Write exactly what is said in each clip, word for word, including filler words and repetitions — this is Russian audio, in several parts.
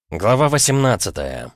Глава восемнадцатая.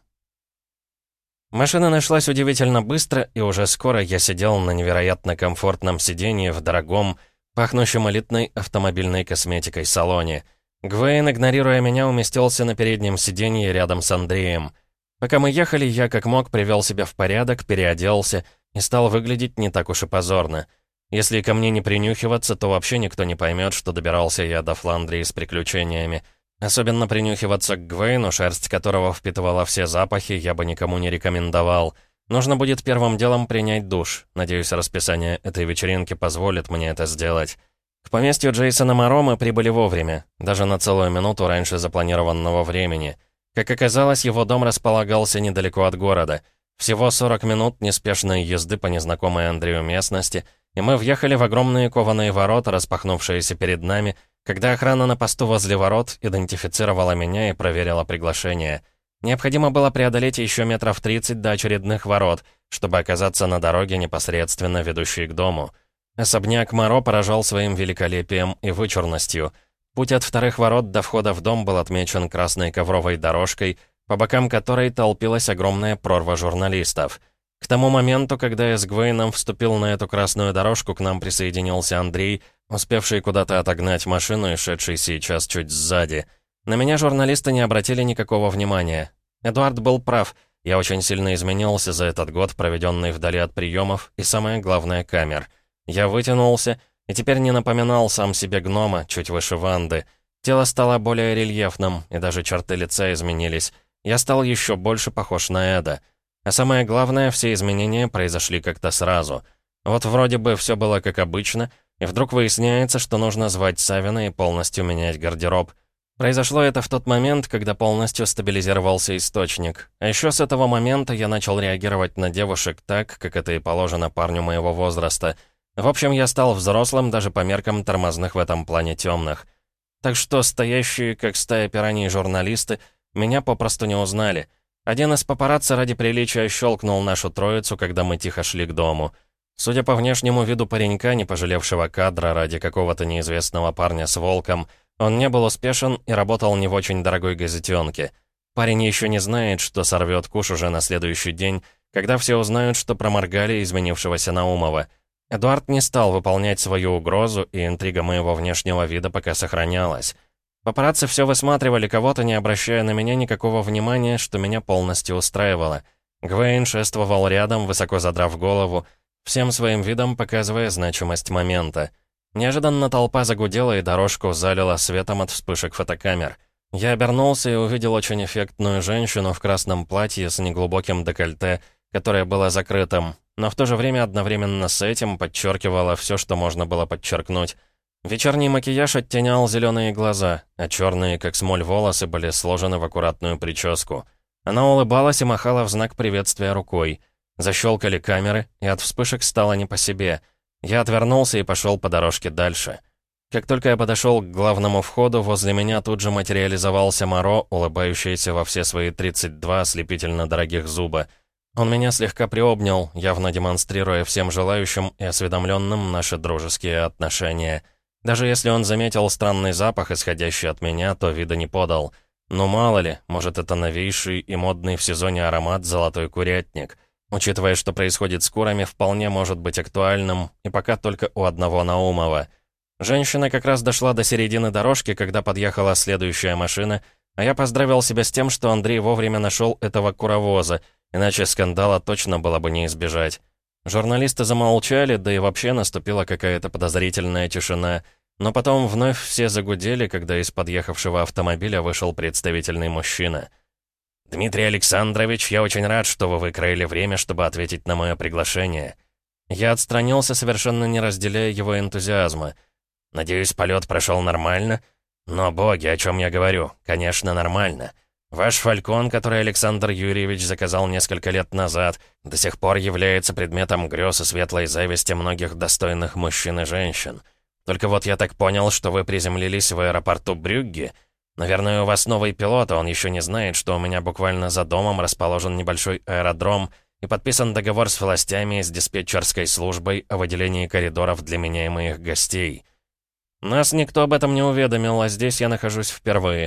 Машина нашлась удивительно быстро, и уже скоро я сидел на невероятно комфортном сиденье в дорогом, пахнущем элитной автомобильной косметикой салоне. Гвейн, игнорируя меня, уместился на переднем сиденье рядом с Андреем. Пока мы ехали, я как мог привел себя в порядок, переоделся и стал выглядеть не так уж и позорно. Если ко мне не принюхиваться, то вообще никто не поймет, что добирался я до Фландрии с приключениями. Особенно принюхиваться к Гвейну, шерсть которого впитывала все запахи, я бы никому не рекомендовал. Нужно будет первым делом принять душ. Надеюсь, расписание этой вечеринки позволит мне это сделать. К поместью Джейсона Моро мы прибыли вовремя, даже на целую минуту раньше запланированного времени. Как оказалось, его дом располагался недалеко от города. Всего сорок минут неспешной езды по незнакомой Андрею местности, и мы въехали в огромные кованые ворота, распахнувшиеся перед нами, когда охрана на посту возле ворот идентифицировала меня и проверила приглашение. Необходимо было преодолеть еще метров тридцать до очередных ворот, чтобы оказаться на дороге, непосредственно ведущей к дому. Особняк Моро поражал своим великолепием и вычурностью. Путь от вторых ворот до входа в дом был отмечен красной ковровой дорожкой, по бокам которой толпилась огромная прорва журналистов. К тому моменту, когда я с Гвейном вступил на эту красную дорожку, к нам присоединился Андрей, успевший куда-то отогнать машину и шедший сейчас чуть сзади. На меня журналисты не обратили никакого внимания. Эдуард был прав, я очень сильно изменился за этот год, проведенный вдали от приемов и, самое главное, камер. Я вытянулся и теперь не напоминал сам себе гнома, чуть выше Ванды. Тело стало более рельефным, и даже черты лица изменились. Я стал еще больше похож на Эда. А самое главное, все изменения произошли как-то сразу. Вот вроде бы все было как обычно, и вдруг выясняется, что нужно звать Савина и полностью менять гардероб. Произошло это в тот момент, когда полностью стабилизировался источник. А еще с этого момента я начал реагировать на девушек так, как это и положено парню моего возраста. В общем, я стал взрослым даже по меркам тормозных в этом плане темных. Так что стоящие, как стая пираний, журналисты меня попросту не узнали. Один из папарацци ради приличия щелкнул нашу троицу, когда мы тихо шли к дому. Судя по внешнему виду паренька, не пожалевшего кадра ради какого-то неизвестного парня с волком, он не был успешен и работал не в очень дорогой газетенке. Парень еще не знает, что сорвет куш уже на следующий день, когда все узнают, что проморгали изменившегося Наумова. Эдуард не стал выполнять свою угрозу, и интрига моего внешнего вида пока сохранялась. Папарацци все высматривали кого-то, не обращая на меня никакого внимания, что меня полностью устраивало. Гвейн шествовал рядом, высоко задрав голову, всем своим видом показывая значимость момента. Неожиданно толпа загудела, и дорожку залила светом от вспышек фотокамер. Я обернулся и увидел очень эффектную женщину в красном платье с неглубоким декольте, которое было закрытым, но в то же время одновременно с этим подчеркивало все, что можно было подчеркнуть. Вечерний макияж оттенял зеленые глаза, а черные, как смоль, волосы были сложены в аккуратную прическу. Она улыбалась и махала в знак приветствия рукой. Защелкали камеры, и от вспышек стало не по себе. Я отвернулся и пошел по дорожке дальше. Как только я подошел к главному входу, возле меня тут же материализовался Моро, улыбающийся во все свои тридцать два ослепительно дорогих зуба. Он меня слегка приобнял, явно демонстрируя всем желающим и осведомленным наши дружеские отношения. Даже если он заметил странный запах, исходящий от меня, то вида не подал. Ну мало ли, может, это новейший и модный в сезоне аромат «Золотой курятник». Учитывая, что происходит с курами, вполне может быть актуальным, и пока только у одного Наумова. Женщина как раз дошла до середины дорожки, когда подъехала следующая машина, а я поздравил себя с тем, что Андрей вовремя нашел этого куровоза, иначе скандала точно было бы не избежать. Журналисты замолчали, да и вообще наступила какая-то подозрительная тишина, но потом вновь все загудели, когда из подъехавшего автомобиля вышел представительный мужчина. «Дмитрий Александрович, я очень рад, что вы выкроили время, чтобы ответить на мое приглашение». Я отстранился, совершенно не разделяя его энтузиазма. «Надеюсь, полет прошел нормально?» «Но, боги, о чем я говорю? Конечно, нормально. Ваш «Фалькон», который Александр Юрьевич заказал несколько лет назад, до сих пор является предметом грез и светлой зависти многих достойных мужчин и женщин. Только вот я так понял, что вы приземлились в аэропорту Брюгге. Наверное, у вас новый пилот, а он еще не знает, что у меня буквально за домом расположен небольшой аэродром и подписан договор с властями и с диспетчерской службой о выделении коридоров для меня и моих гостей. Нас никто об этом не уведомил, а здесь я нахожусь впервые.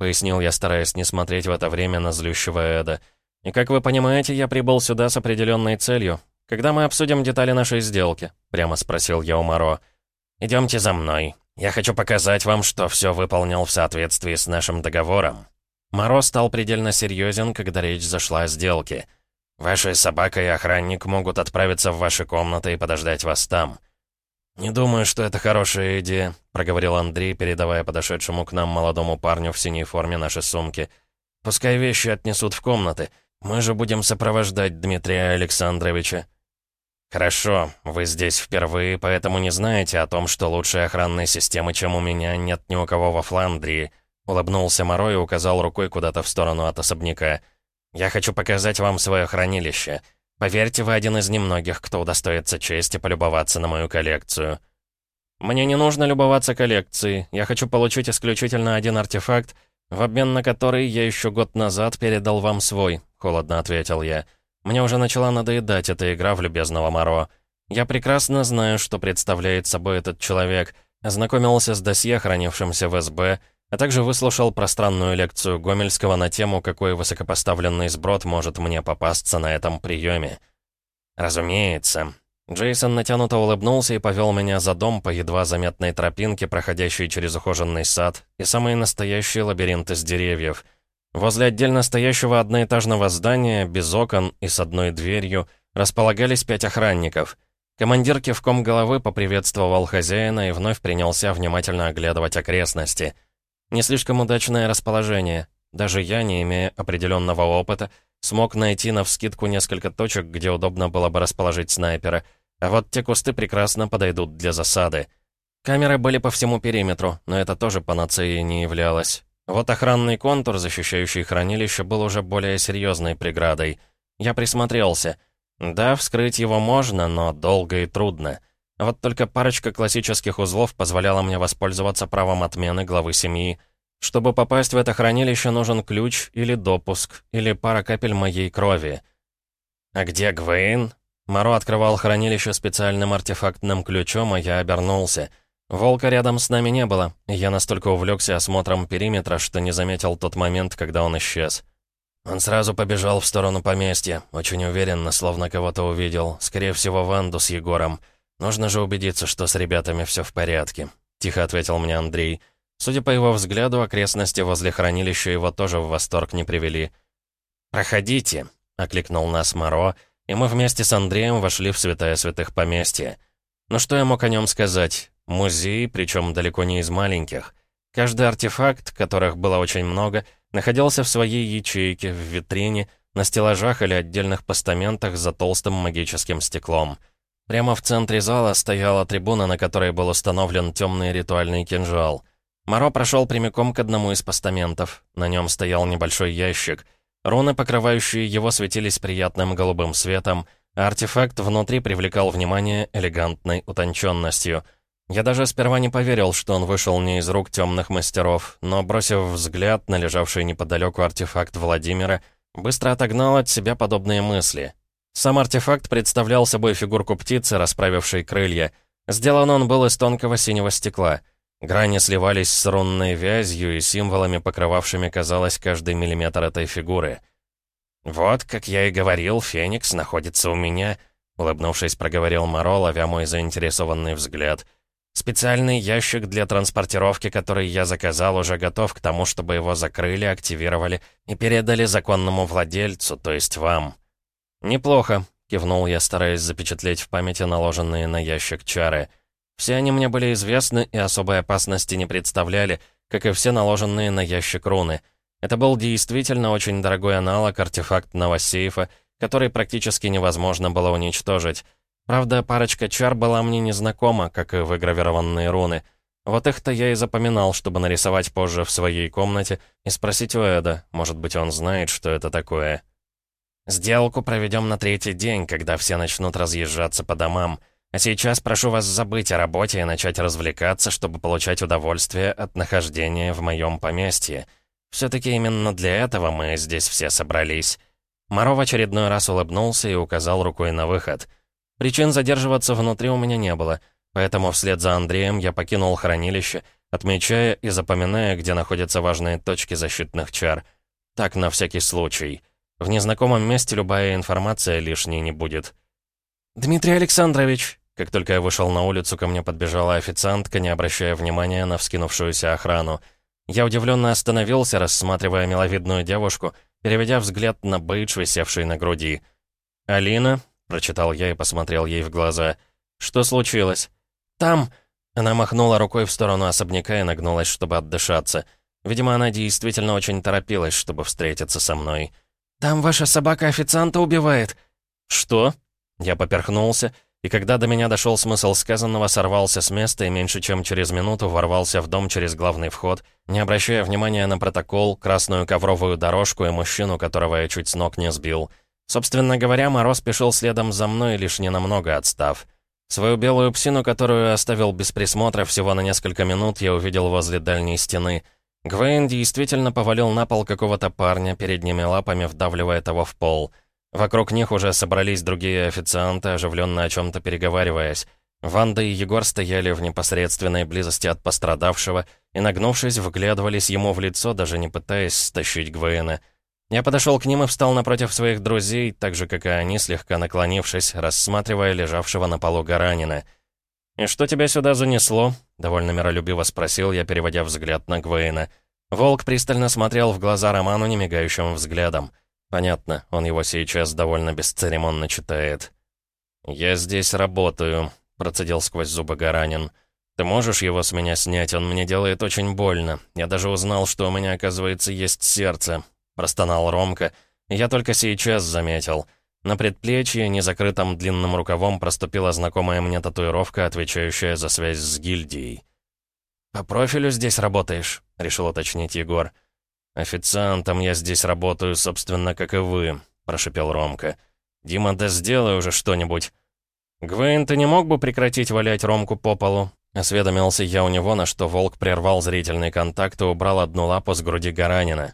пояснил я, стараясь не смотреть в это время на злющего Эда. «И как вы понимаете, я прибыл сюда с определенной целью. Когда мы обсудим детали нашей сделки?» — прямо спросил я у Моро. «Идемте за мной. Я хочу показать вам, что все выполнил в соответствии с нашим договором». Моро стал предельно серьезен, когда речь зашла о сделке. «Ваша собака и охранник могут отправиться в ваши комнаты и подождать вас там». «Не думаю, что это хорошая идея», — проговорил Андрей, передавая подошедшему к нам молодому парню в синей форме наши сумки. «Пускай вещи отнесут в комнаты. Мы же будем сопровождать Дмитрия Александровича». «Хорошо, вы здесь впервые, поэтому не знаете о том, что лучшей охранной системы, чем у меня, нет ни у кого во Фландрии», — улыбнулся Моро и указал рукой куда-то в сторону от особняка. «Я хочу показать вам свое хранилище. Поверьте, вы один из немногих, кто удостоится чести полюбоваться на мою коллекцию». «Мне не нужно любоваться коллекцией. Я хочу получить исключительно один артефакт, в обмен на который я еще год назад передал вам свой», — холодно ответил я. «Мне уже начала надоедать эта игра в любезного Моро. Я прекрасно знаю, что представляет собой этот человек, ознакомился с досье, хранившимся в СБ, а также выслушал пространную лекцию Гомельского на тему, какой высокопоставленный сброд может мне попасться на этом приеме». «Разумеется». Джейсон натянуто улыбнулся и повел меня за дом по едва заметной тропинке, проходящей через ухоженный сад, и самый настоящий лабиринт из деревьев. Возле отдельно стоящего одноэтажного здания, без окон и с одной дверью, располагались пять охранников. Командир кивком головы поприветствовал хозяина и вновь принялся внимательно оглядывать окрестности. Не слишком удачное расположение. Даже я, не имея определенного опыта, смог найти навскидку несколько точек, где удобно было бы расположить снайпера, а вот те кусты прекрасно подойдут для засады. Камеры были по всему периметру, но это тоже панацеей не являлось. Вот охранный контур, защищающий хранилище, был уже более серьезной преградой. Я присмотрелся. Да, вскрыть его можно, но долго и трудно. Вот только парочка классических узлов позволяла мне воспользоваться правом отмены главы семьи. Чтобы попасть в это хранилище, нужен ключ или допуск, или пара капель моей крови. «А где Гвейн?» Моро открывал хранилище специальным артефактным ключом, а я обернулся. Волка рядом с нами не было, и я настолько увлекся осмотром периметра, что не заметил тот момент, когда он исчез. Он сразу побежал в сторону поместья, очень уверенно, словно кого-то увидел, скорее всего, Ванду с Егором. «Нужно же убедиться, что с ребятами все в порядке», — тихо ответил мне Андрей. Судя по его взгляду, окрестности возле хранилища его тоже в восторг не привели. «Проходите», — окликнул нас Моро, и мы вместе с Андреем вошли в святая святых поместья. Ну что я мог о нем сказать? Музей, причем далеко не из маленьких. Каждый артефакт, которых было очень много, находился в своей ячейке, в витрине, на стеллажах или отдельных постаментах за толстым магическим стеклом. Прямо в центре зала стояла трибуна, на которой был установлен темный ритуальный кинжал. Моро прошел прямиком к одному из постаментов. На нем стоял небольшой ящик. Руны, покрывающие его, светились приятным голубым светом, а артефакт внутри привлекал внимание элегантной утонченностью. Я даже сперва не поверил, что он вышел не из рук темных мастеров, но, бросив взгляд на лежавший неподалеку артефакт Владимира, быстро отогнал от себя подобные мысли. Сам артефакт представлял собой фигурку птицы, расправившей крылья. Сделан он был из тонкого синего стекла. Грани сливались с рунной вязью и символами, покрывавшими, казалось, каждый миллиметр этой фигуры. «Вот, как я и говорил, Феникс находится у меня», — улыбнувшись, проговорил Моро, ловя мой заинтересованный взгляд. «Специальный ящик для транспортировки, который я заказал, уже готов к тому, чтобы его закрыли, активировали и передали законному владельцу, то есть вам». «Неплохо», — кивнул я, стараясь запечатлеть в памяти наложенные на ящик чары. Все они мне были известны и особой опасности не представляли, как и все наложенные на ящик руны. Это был действительно очень дорогой аналог артефактного сейфа, который практически невозможно было уничтожить. Правда, парочка чар была мне незнакома, как и выгравированные руны. Вот их-то я и запоминал, чтобы нарисовать позже в своей комнате и спросить у Эда, может быть, он знает, что это такое. «Сделку проведем на третий день, когда все начнут разъезжаться по домам. А сейчас прошу вас забыть о работе и начать развлекаться, чтобы получать удовольствие от нахождения в моем поместье. Все-таки именно для этого мы здесь все собрались». Моро в очередной раз улыбнулся и указал рукой на выход. Причин задерживаться внутри у меня не было, поэтому вслед за Андреем я покинул хранилище, отмечая и запоминая, где находятся важные точки защитных чар. Так, на всякий случай. В незнакомом месте любая информация лишней не будет. «Дмитрий Александрович!» Как только я вышел на улицу, ко мне подбежала официантка, не обращая внимания на вскинувшуюся охрану. Я удивленно остановился, рассматривая миловидную девушку, переведя взгляд на бейдж, висевший на груди. «Алина?» — прочитал я и посмотрел ей в глаза. «Что случилось?» «Там...» Она махнула рукой в сторону особняка и нагнулась, чтобы отдышаться. Видимо, она действительно очень торопилась, чтобы встретиться со мной. «Там ваша собака официанта убивает». «Что?» Я поперхнулся, и когда до меня дошел смысл сказанного, сорвался с места и меньше чем через минуту ворвался в дом через главный вход, не обращая внимания на протокол, красную ковровую дорожку и мужчину, которого я чуть с ног не сбил. Собственно говоря, Мороз спешил следом за мной, лишь ненамного отстав. Свою белую псину, которую оставил без присмотра всего на несколько минут, я увидел возле дальней стены. Гвейн действительно повалил на пол какого-то парня, передними лапами вдавливая того в пол. Вокруг них уже собрались другие официанты, оживленно о чем-то переговариваясь. Ванда и Егор стояли в непосредственной близости от пострадавшего и, нагнувшись, вглядывались ему в лицо, даже не пытаясь стащить Гвейна. Я подошел к ним и встал напротив своих друзей, так же, как и они, слегка наклонившись, рассматривая лежавшего на полу Гаранина. «И что тебя сюда занесло?» — довольно миролюбиво спросил я, переводя взгляд на Гвейна. Волк пристально смотрел в глаза Роману немигающим взглядом. Понятно, он его сейчас довольно бесцеремонно читает. «Я здесь работаю», — процедил сквозь зубы Гаранин. «Ты можешь его с меня снять? Он мне делает очень больно. Я даже узнал, что у меня, оказывается, есть сердце», — простонал Ромка. И я только сейчас заметил. На предплечье, незакрытым длинным рукавом, проступила знакомая мне татуировка, отвечающая за связь с гильдией. «По профилю здесь работаешь?» — решил уточнить Егор. «Официантом я здесь работаю, собственно, как и вы», — прошипел Ромка. «Дима, да сделай уже что-нибудь». «Гвейн, ты не мог бы прекратить валять Ромку по полу?» Осведомился я у него, на что Волк прервал зрительный контакт и убрал одну лапу с груди Гаранина.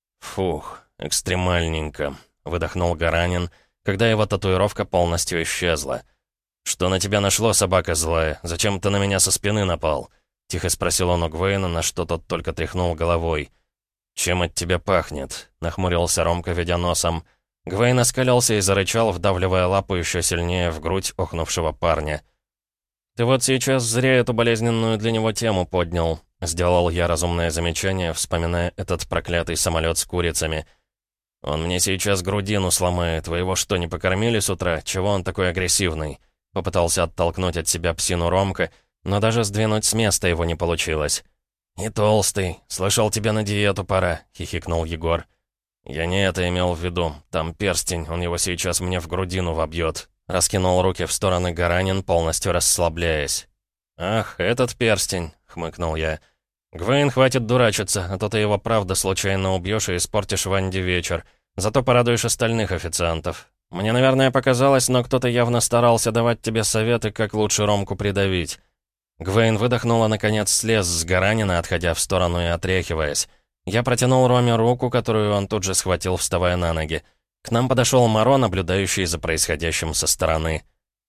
«Фух, экстремальненько», — выдохнул Гаранин, когда его татуировка полностью исчезла. «Что на тебя нашло, собака злая? Зачем ты на меня со спины напал?» — тихо спросил он у Гвейна, на что тот только тряхнул головой. «Чем от тебя пахнет?» — нахмурился Ромка, ведя носом. Гвейн оскалился и зарычал, вдавливая лапу еще сильнее в грудь охнувшего парня. «Ты вот сейчас зря эту болезненную для него тему поднял», — сделал я разумное замечание, вспоминая этот проклятый самолет с курицами. «Он мне сейчас грудину сломает. Вы его что, не покормили с утра? Чего он такой агрессивный?» Попытался оттолкнуть от себя псину Ромка, но даже сдвинуть с места его не получилось. «И толстый. Слышал, тебе на диету пора», — хихикнул Егор. «Я не это имел в виду. Там перстень, он его сейчас мне в грудину вобьет». Раскинул руки в стороны Гаранин, полностью расслабляясь. «Ах, этот перстень», — хмыкнул я. «Гвейн, хватит дурачиться, а то ты его правда случайно убьешь и испортишь Ванде вечер. Зато порадуешь остальных официантов. Мне, наверное, показалось, но кто-то явно старался давать тебе советы, как лучше Ромку придавить». Гвейн выдохнула, наконец слез с Гаранина, отходя в сторону и отряхиваясь. Я протянул Роме руку, которую он тут же схватил, вставая на ноги. К нам подошел Моро, наблюдающий за происходящим со стороны.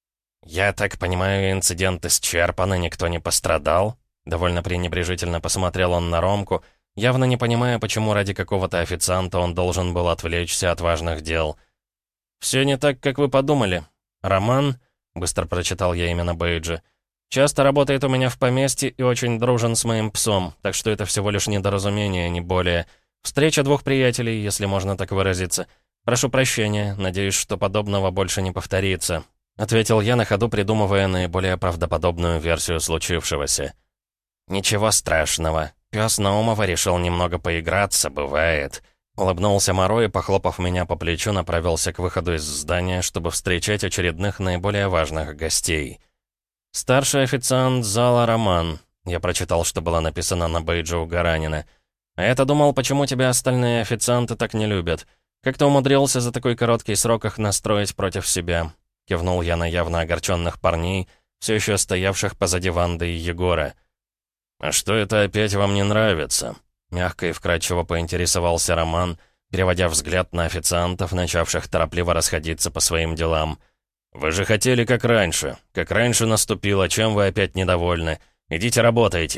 «Я так понимаю, инцидент исчерпан, и никто не пострадал?» Довольно пренебрежительно посмотрел он на Ромку, явно не понимая, почему ради какого-то официанта он должен был отвлечься от важных дел. «Все не так, как вы подумали. Роман», — быстро прочитал я именно Бейджа, «часто работает у меня в поместье и очень дружен с моим псом, так что это всего лишь недоразумение, не более. Встреча двух приятелей, если можно так выразиться. Прошу прощения, надеюсь, что подобного больше не повторится», — ответил я на ходу, придумывая наиболее правдоподобную версию случившегося. «Ничего страшного. Пес Наумова решил немного поиграться, бывает». Улыбнулся Моро и, похлопав меня по плечу, направился к выходу из здания, чтобы встречать очередных наиболее важных гостей. «Старший официант зала Роман», — я прочитал, что было написано на бейджи у Гаранина. «А я-то думал, почему тебя остальные официанты так не любят. Как ты умудрился за такой короткий срок их настроить против себя?» Кивнул я на явно огорченных парней, все еще стоявших позади Ванды и Егора. «А что это опять вам не нравится?» Мягко и вкрадчиво поинтересовался Роман, переводя взгляд на официантов, начавших торопливо расходиться по своим делам. «Вы же хотели как раньше. Как раньше наступило, чем вы опять недовольны? Идите работайте!»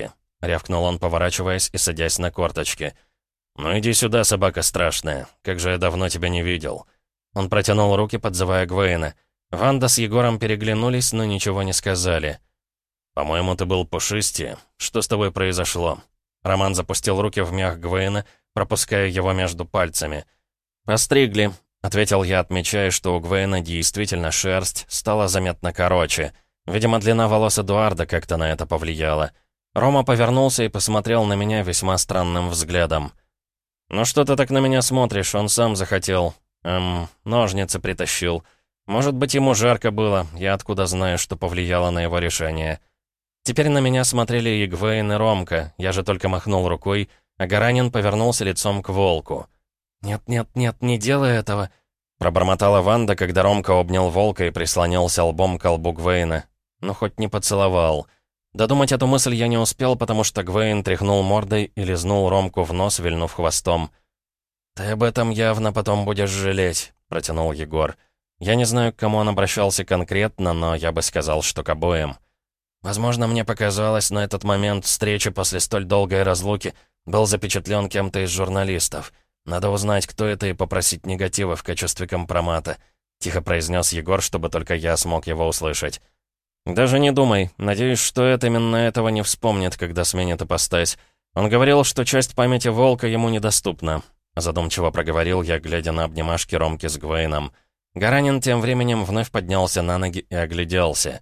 — рявкнул он, поворачиваясь и садясь на корточки. «Ну иди сюда, собака страшная. Как же я давно тебя не видел». Он протянул руки, подзывая Гвейна. Ванда с Егором переглянулись, но ничего не сказали. «По-моему, ты был пушистее. Что с тобой произошло?» Роман запустил руки в мях Гвейна, пропуская его между пальцами. «Постригли», — ответил я, отмечая, что у Гвейна действительно шерсть стала заметно короче. Видимо, длина волос Эдуарда как-то на это повлияла. Рома повернулся и посмотрел на меня весьма странным взглядом. «Ну что ты так на меня смотришь? Он сам захотел. Эм, ножницы притащил. Может быть, ему жарко было. Я откуда знаю, что повлияло на его решение?» Теперь на меня смотрели и Гвейн, и Ромка. Я же только махнул рукой, а Гаранин повернулся лицом к волку. «Нет-нет-нет, не делай этого!» Пробормотала Ванда, когда Ромка обнял волка и прислонился лбом к лбу Гвейна. Ну, хоть не поцеловал. Додумать эту мысль я не успел, потому что Гвейн тряхнул мордой и лизнул Ромку в нос, вильнув хвостом. «Ты об этом явно потом будешь жалеть», — протянул Егор. Я не знаю, к кому он обращался конкретно, но я бы сказал, что к обоим. Возможно, мне показалось, но этот момент встречи после столь долгой разлуки был запечатлен кем-то из журналистов. Надо узнать, кто это, и попросить негатива в качестве компромата», — тихо произнес Егор, чтобы только я смог его услышать. «Даже не думай. Надеюсь, что это именно этого не вспомнит, когда сменит ипостась. Он говорил, что часть памяти волка ему недоступна», — задумчиво проговорил я, глядя на обнимашки Ромки с Гвейном. Гаранин тем временем вновь поднялся на ноги и огляделся.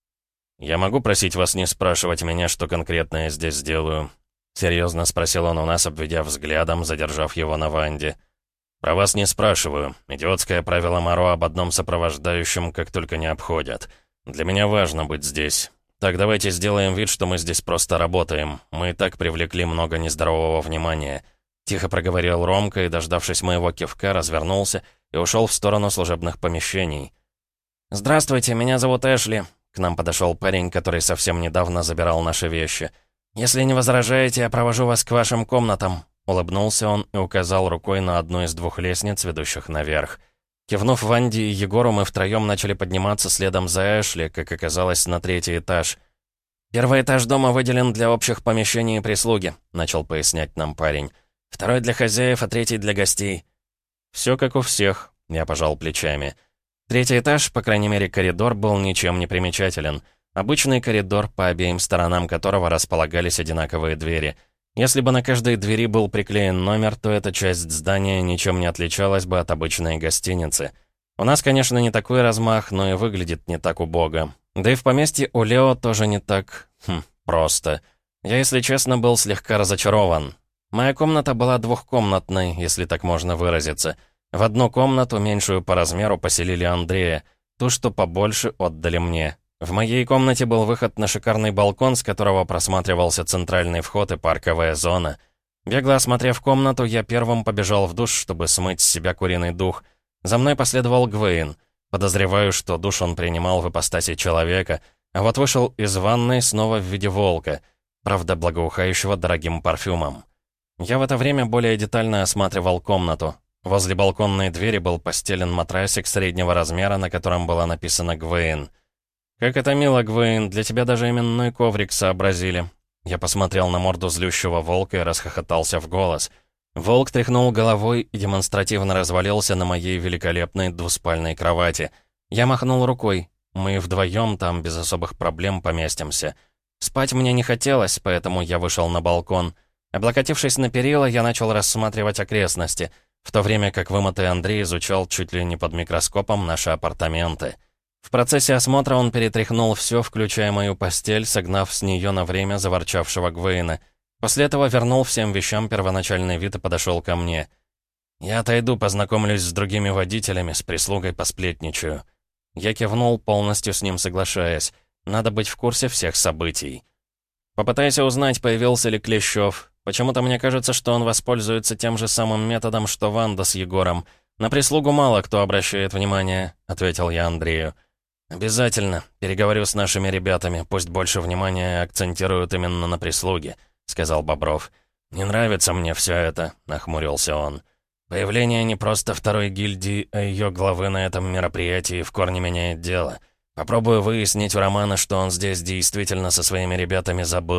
«Я могу просить вас не спрашивать меня, что конкретно я здесь делаю?» — серьезно спросил он у нас, обведя взглядом, задержав его на Ванде. «Про вас не спрашиваю. Идиотское правило Моро об одном сопровождающем как только не обходят. Для меня важно быть здесь. Так, давайте сделаем вид, что мы здесь просто работаем. Мы и так привлекли много нездорового внимания». Тихо проговорил Ромка и, дождавшись моего кивка, развернулся и ушел в сторону служебных помещений. «Здравствуйте, меня зовут Эшли». К нам подошел парень, который совсем недавно забирал наши вещи. «Если не возражаете, я провожу вас к вашим комнатам», — улыбнулся он и указал рукой на одну из двух лестниц, ведущих наверх. Кивнув Ванде и Егору, мы втроем начали подниматься следом за Эшли, как оказалось, на третий этаж. «Первый этаж дома выделен для общих помещений и прислуги», — начал пояснять нам парень. «Второй для хозяев, а третий для гостей». «Все как у всех», — я пожал плечами. Третий этаж, по крайней мере коридор, был ничем не примечателен. Обычный коридор, по обеим сторонам которого располагались одинаковые двери. Если бы на каждой двери был приклеен номер, то эта часть здания ничем не отличалась бы от обычной гостиницы. У нас, конечно, не такой размах, но и выглядит не так убого. Да и в поместье у Лео тоже не так... Хм, просто. Я, если честно, был слегка разочарован. Моя комната была двухкомнатной, если так можно выразиться. В одну комнату, меньшую по размеру, поселили Андрея. Ту, что побольше, отдали мне. В моей комнате был выход на шикарный балкон, с которого просматривался центральный вход и парковая зона. Бегло осмотрев комнату, я первым побежал в душ, чтобы смыть с себя куриный дух. За мной последовал Гвейн. Подозреваю, что душ он принимал в ипостаси человека, а вот вышел из ванной снова в виде волка, правда, благоухающего дорогим парфюмом. Я в это время более детально осматривал комнату. Возле балконной двери был постелен матрасик среднего размера, на котором было написано «Гвейн». «Как это мило, Гвейн, для тебя даже именной коврик сообразили». Я посмотрел на морду злющего волка и расхохотался в голос. Волк тряхнул головой и демонстративно развалился на моей великолепной двуспальной кровати. Я махнул рукой. Мы вдвоем там без особых проблем поместимся. Спать мне не хотелось, поэтому я вышел на балкон. Облокотившись на перила, я начал рассматривать окрестности, в то время как вымытый Андрей изучал чуть ли не под микроскопом наши апартаменты. В процессе осмотра он перетряхнул все, включая мою постель, согнав с нее на время заворчавшего Гвейна. После этого вернул всем вещам первоначальный вид и подошел ко мне. «Я отойду, познакомлюсь с другими водителями, с прислугой посплетничаю». Я кивнул, полностью с ним соглашаясь. Надо быть в курсе всех событий. «Попытайся узнать, появился ли Клещев. Почему-то мне кажется, что он воспользуется тем же самым методом, что Ванда с Егором. На прислугу мало кто обращает внимание», — ответил я Андрею. «Обязательно. Переговорю с нашими ребятами. Пусть больше внимания акцентируют именно на прислуге», — сказал Бобров. «Не нравится мне все это», — нахмурился он. «Появление не просто второй гильдии, а ее главы на этом мероприятии в корне меняет дело. Попробую выяснить у Романа, что он здесь действительно со своими ребятами забыл.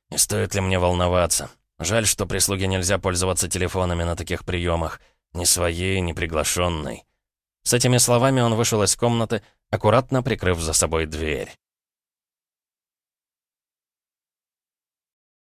И стоит ли мне волноваться? Жаль, что прислуге нельзя пользоваться телефонами на таких приемах. Ни своей, ни приглашенной. С этими словами он вышел из комнаты, аккуратно прикрыв за собой дверь.